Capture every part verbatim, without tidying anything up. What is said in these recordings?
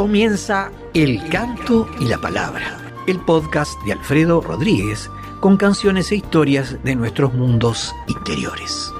Comienza El Canto y la Palabra, el podcast de Alfredo Rodríguez, con canciones e historias de nuestros mundos interiores.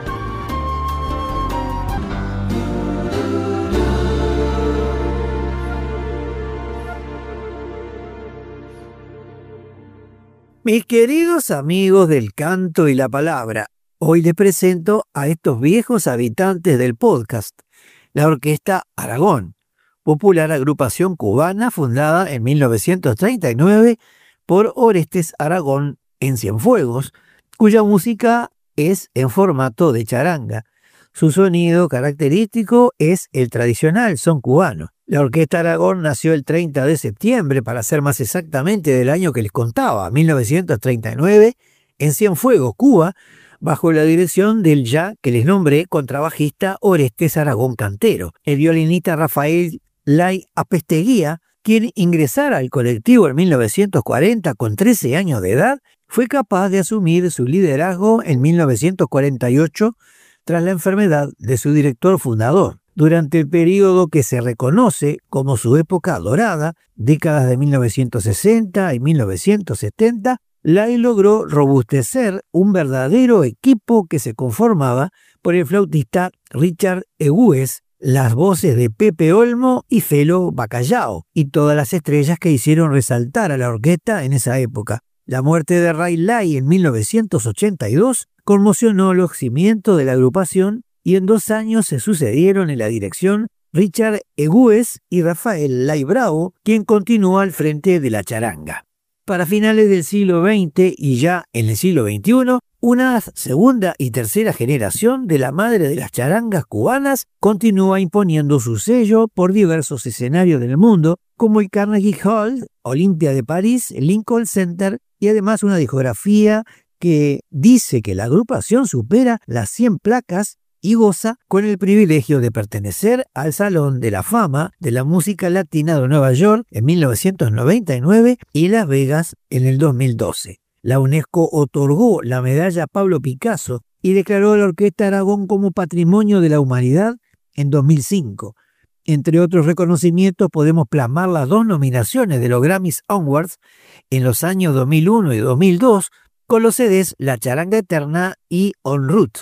Mis queridos amigos del Canto y la Palabra, hoy les presento a estos viejos habitantes del podcast, la Orquesta Aragón, popular agrupación cubana fundada en mil novecientos treinta y nueve por Orestes Aragón en Cienfuegos, cuya música es en formato de charanga. Su sonido característico es el tradicional son cubano. La Orquesta Aragón nació el treinta de septiembre, para ser más exactamente del año que les contaba, mil novecientos treinta y nueve, en Cienfuegos, Cuba, bajo la dirección del ya que les nombré contrabajista Orestes Aragón Cantero. El violinista Rafael Lay Apesteguía, quien ingresara al colectivo en mil novecientos cuarenta con trece años de edad, fue capaz de asumir su liderazgo en mil novecientos cuarenta y ocho tras la enfermedad de su director fundador. Durante el periodo que se reconoce como su época dorada, décadas de mil novecientos sesenta y mil novecientos setenta, Lay logró robustecer un verdadero equipo que se conformaba por el flautista Richard Egues, las voces de Pepe Olmo y Felo Bacallao, y todas las estrellas que hicieron resaltar a la orquesta en esa época. La muerte de Ray Lay en mil novecientos ochenta y dos conmocionó los cimientos de la agrupación, y en dos años se sucedieron en la dirección Richard Egues y Rafael Lay Bravo, quien continuó al frente de la charanga. Para finales del siglo veinte y ya en el siglo veintiuno, una segunda y tercera generación de la madre de las charangas cubanas continúa imponiendo su sello por diversos escenarios del mundo, como el Carnegie Hall, Olimpia de París, Lincoln Center, y además una discografía que dice que la agrupación supera las cien placas y goza con el privilegio de pertenecer al Salón de la Fama de la Música Latina de Nueva York en mil novecientos noventa y nueve y Las Vegas en el dos mil doce. La UNESCO otorgó la medalla Pablo Picasso y declaró a la Orquesta Aragón como Patrimonio de la Humanidad en dos mil cinco. Entre otros reconocimientos podemos plasmar las dos nominaciones de los Grammys Awards en los años dos mil uno y dos mil dos con los C Ds La Charanga Eterna y En Route,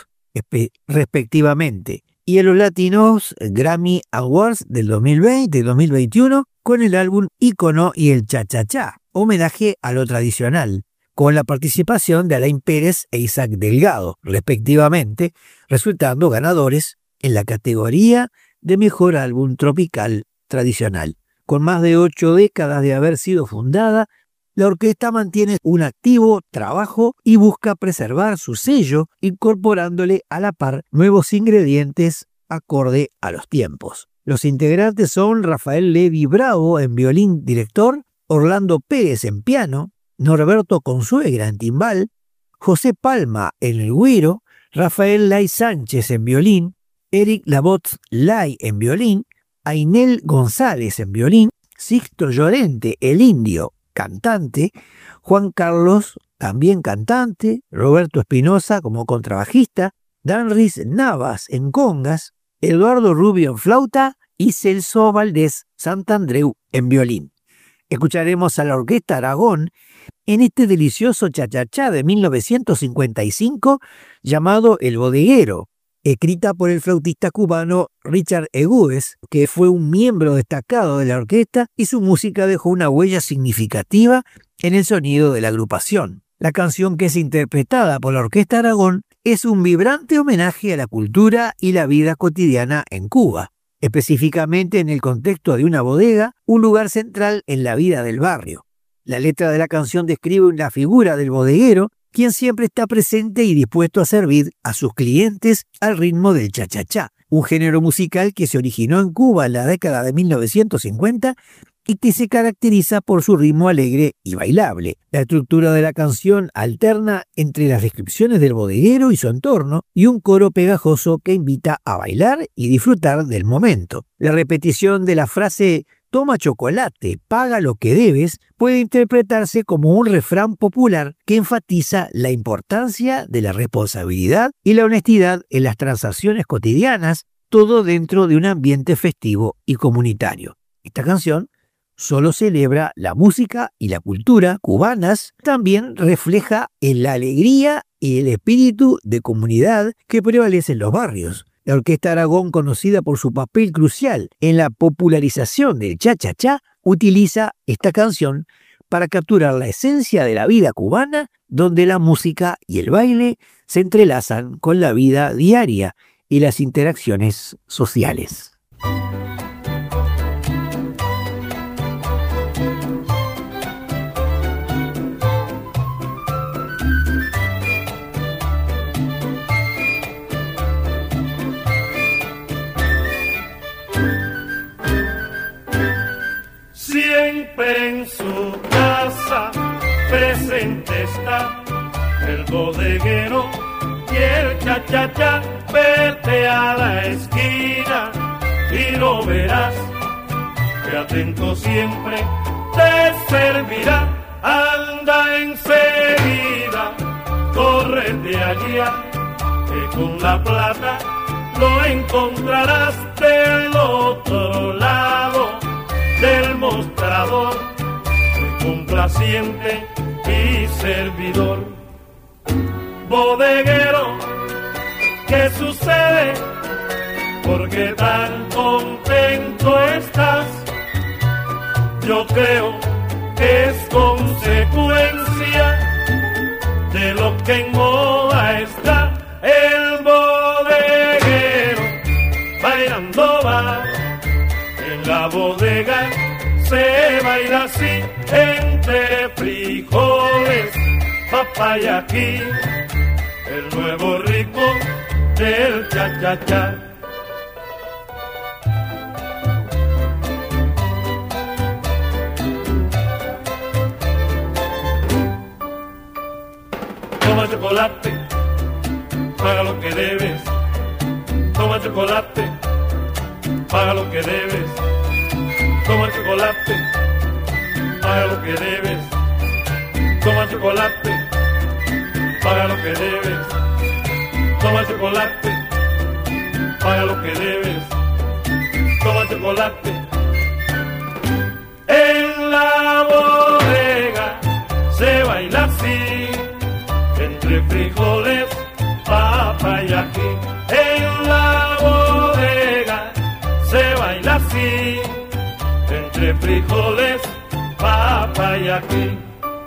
respectivamente, y en los latinos Grammy Awards del dos mil veinte y dos mil veintiuno con el álbum Ícono y el Cha Cha Cha, homenaje a lo tradicional, con la participación de Alain Pérez e Isaac Delgado, respectivamente, resultando ganadores en la categoría de Mejor Álbum Tropical Tradicional. Con más de ocho décadas de haber sido fundada, la orquesta mantiene un activo trabajo y busca preservar su sello, incorporándole a la par nuevos ingredientes acorde a los tiempos. Los integrantes son Rafael Levy Bravo en violín director, Orlando Pérez en piano, Norberto Consuegra en timbal, José Palma en el güiro, Rafael Lay Sánchez en violín, Eric Labot Lay en violín, Ainel González en violín, Sixto Llorente el indio, cantante, Juan Carlos, también cantante, Roberto Espinosa como contrabajista, Danris Navas en congas, Eduardo Rubio en flauta y Celso Valdés Santandreu en violín. Escucharemos a la Orquesta Aragón en este delicioso cha-cha-cha de mil novecientos cincuenta y cinco llamado El Bodeguero, escrita por el flautista cubano Richard Egues, que fue un miembro destacado de la orquesta, y su música dejó una huella significativa en el sonido de la agrupación. La canción, que es interpretada por la Orquesta Aragón, es un vibrante homenaje a la cultura y la vida cotidiana en Cuba, específicamente en el contexto de una bodega, un lugar central en la vida del barrio. La letra de la canción describe la figura del bodeguero, quien siempre está presente y dispuesto a servir a sus clientes al ritmo del cha-cha-cha, un género musical que se originó en Cuba en la década de mil novecientos cincuenta y que se caracteriza por su ritmo alegre y bailable. La estructura de la canción alterna entre las descripciones del bodeguero y su entorno y un coro pegajoso que invita a bailar y disfrutar del momento. La repetición de la frase «Toma chocolate, paga lo que debes» puede interpretarse como un refrán popular que enfatiza la importancia de la responsabilidad y la honestidad en las transacciones cotidianas, todo dentro de un ambiente festivo y comunitario. Esta canción solo celebra la música y la cultura cubanas, también refleja la alegría y el espíritu de comunidad que prevalece en los barrios. La Orquesta Aragón, conocida por su papel crucial en la popularización del cha-cha-cha, utiliza esta canción para capturar la esencia de la vida cubana, donde la música y el baile se entrelazan con la vida diaria y las interacciones sociales. Siempre en su casa presente está el bodeguero y el cha-cha-cha. Vete a la esquina y lo verás, que atento siempre te servirá. Anda enseguida, corre de allá, que con la plata lo encontrarás del otro lado del mostrador, muy complaciente y servidor. Bodeguero, ¿qué sucede? ¿Por qué tan contento estás? Yo creo que es consecuencia de lo que en moda está. El bodeguero bailando va en la bodega, se baila así, entre frijoles, papaya aquí, el nuevo rico del cha-cha-cha. Toma chocolate, paga lo que debes. Toma chocolate, paga lo que debes. Toma chocolate, paga lo que debes. Toma chocolate, paga lo que debes. Toma chocolate, paga lo que debes. Toma chocolate. En la bodega se baila así, entre frijoles, papa y ají. En la bodega se baila así, entre frijoles, papa y ají.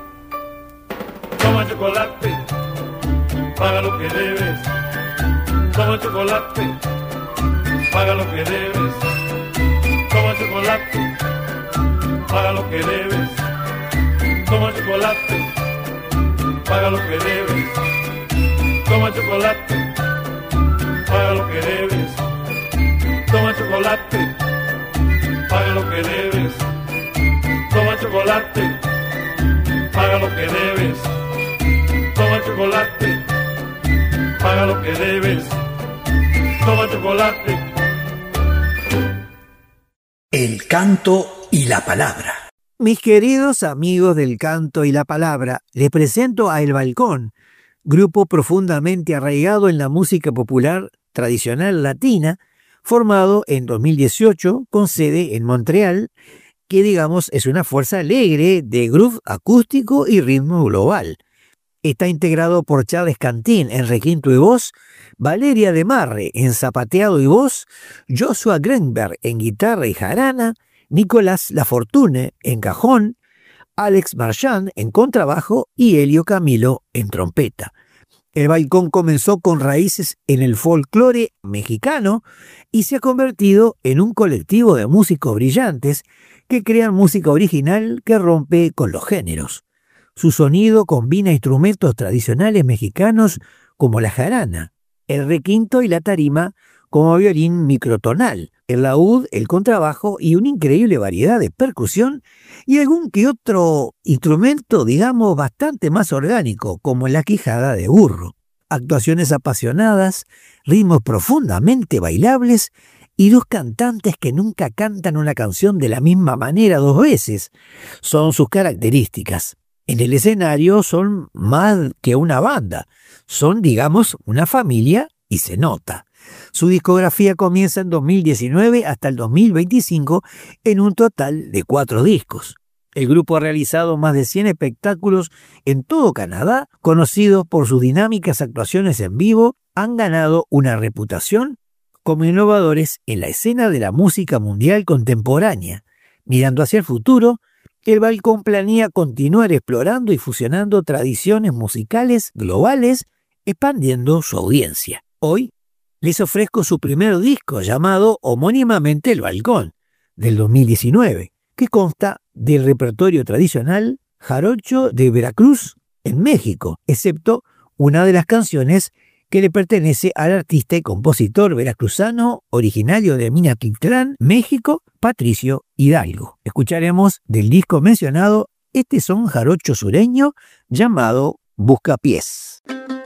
Toma chocolate, paga lo que debes. Toma chocolate, paga lo que debes. Toma chocolate, paga lo que debes. Toma chocolate, paga lo que debes. Toma chocolate, paga lo que debes. Toma chocolate, paga lo que debes. Toma chocolate, paga lo que debes. Toma chocolate, paga lo que debes. Toma chocolate. El canto y la palabra. Mis queridos amigos del canto y la palabra, les presento a El Balcón, grupo profundamente arraigado en la música popular tradicional latina, formado en dos mil dieciocho con sede en Montreal, que digamos es una fuerza alegre de groove acústico y ritmo global. Está integrado por Charles Cantín en requinto y voz, Valeria de Marre en zapateado y voz, Joshua Grenberg en guitarra y jarana, Nicolás Lafortune en cajón, Alex Marchand en contrabajo y Helio Camilo en trompeta. El Balcón comenzó con raíces en el folclore mexicano y se ha convertido en un colectivo de músicos brillantes que crean música original que rompe con los géneros. Su sonido combina instrumentos tradicionales mexicanos como la jarana, el requinto y la tarima como violín microtonal, el laúd, el contrabajo y una increíble variedad de percusión y algún que otro instrumento, digamos, bastante más orgánico, como la quijada de burro. Actuaciones apasionadas, ritmos profundamente bailables y dos cantantes que nunca cantan una canción de la misma manera dos veces son sus características. En el escenario son más que una banda, son, digamos, una familia y se nota. Su discografía comienza en dos mil diecinueve hasta el dos mil veinticinco en un total de cuatro discos. El grupo ha realizado más de cien espectáculos en todo Canadá, conocidos por sus dinámicas actuaciones en vivo, han ganado una reputación como innovadores en la escena de la música mundial contemporánea. Mirando hacia el futuro, el Balcón planea continuar explorando y fusionando tradiciones musicales globales, expandiendo su audiencia. Hoy les ofrezco su primer disco llamado homónimamente El Balcón, del dos mil diecinueve, que consta del repertorio tradicional jarocho de Veracruz en México, excepto una de las canciones que le pertenece al artista y compositor veracruzano originario de Minatitlán, México, Patricio Hidalgo. Escucharemos del disco mencionado este son jarocho sureño llamado Buscapiés.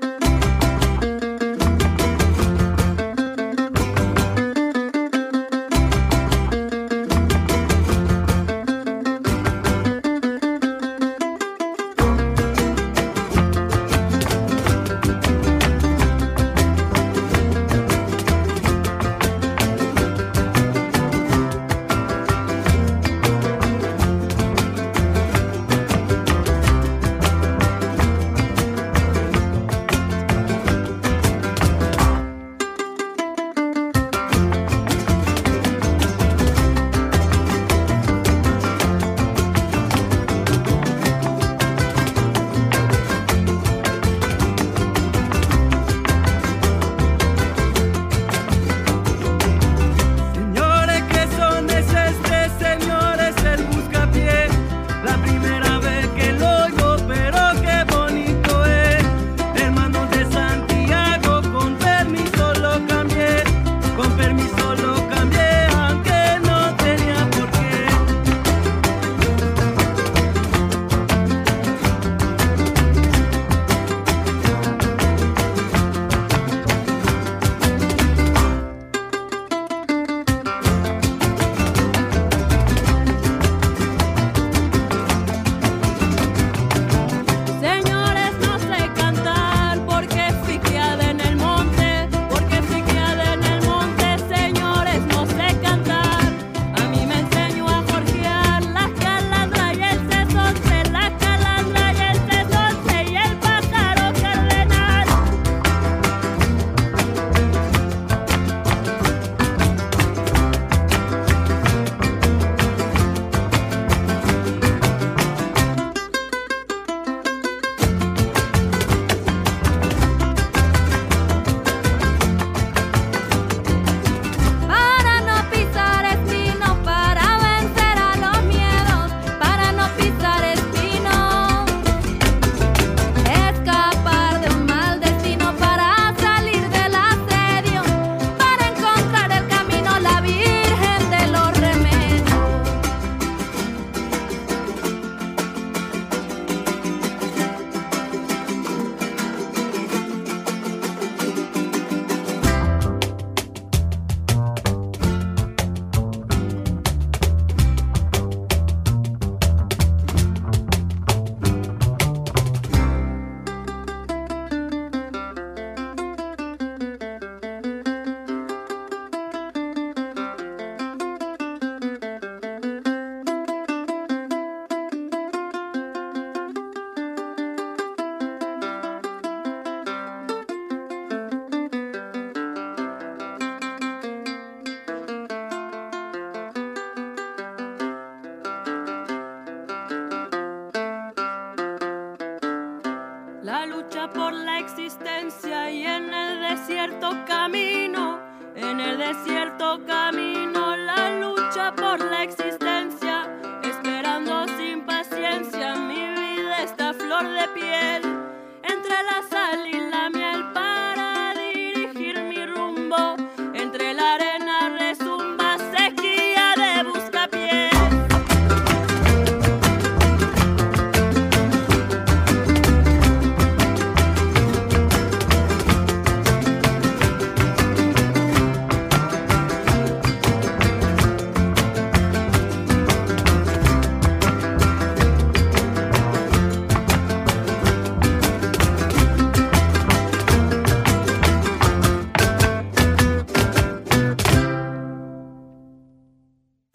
La lucha por la existencia y en el desierto camino, en el desierto camino, la lucha por la existencia, esperando sin paciencia, mi vida está flor de piel, entre la sal y la miel para dirigir mi rumbo, entre la arena resumba sequía de buscapiés.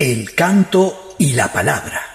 El canto y la palabra.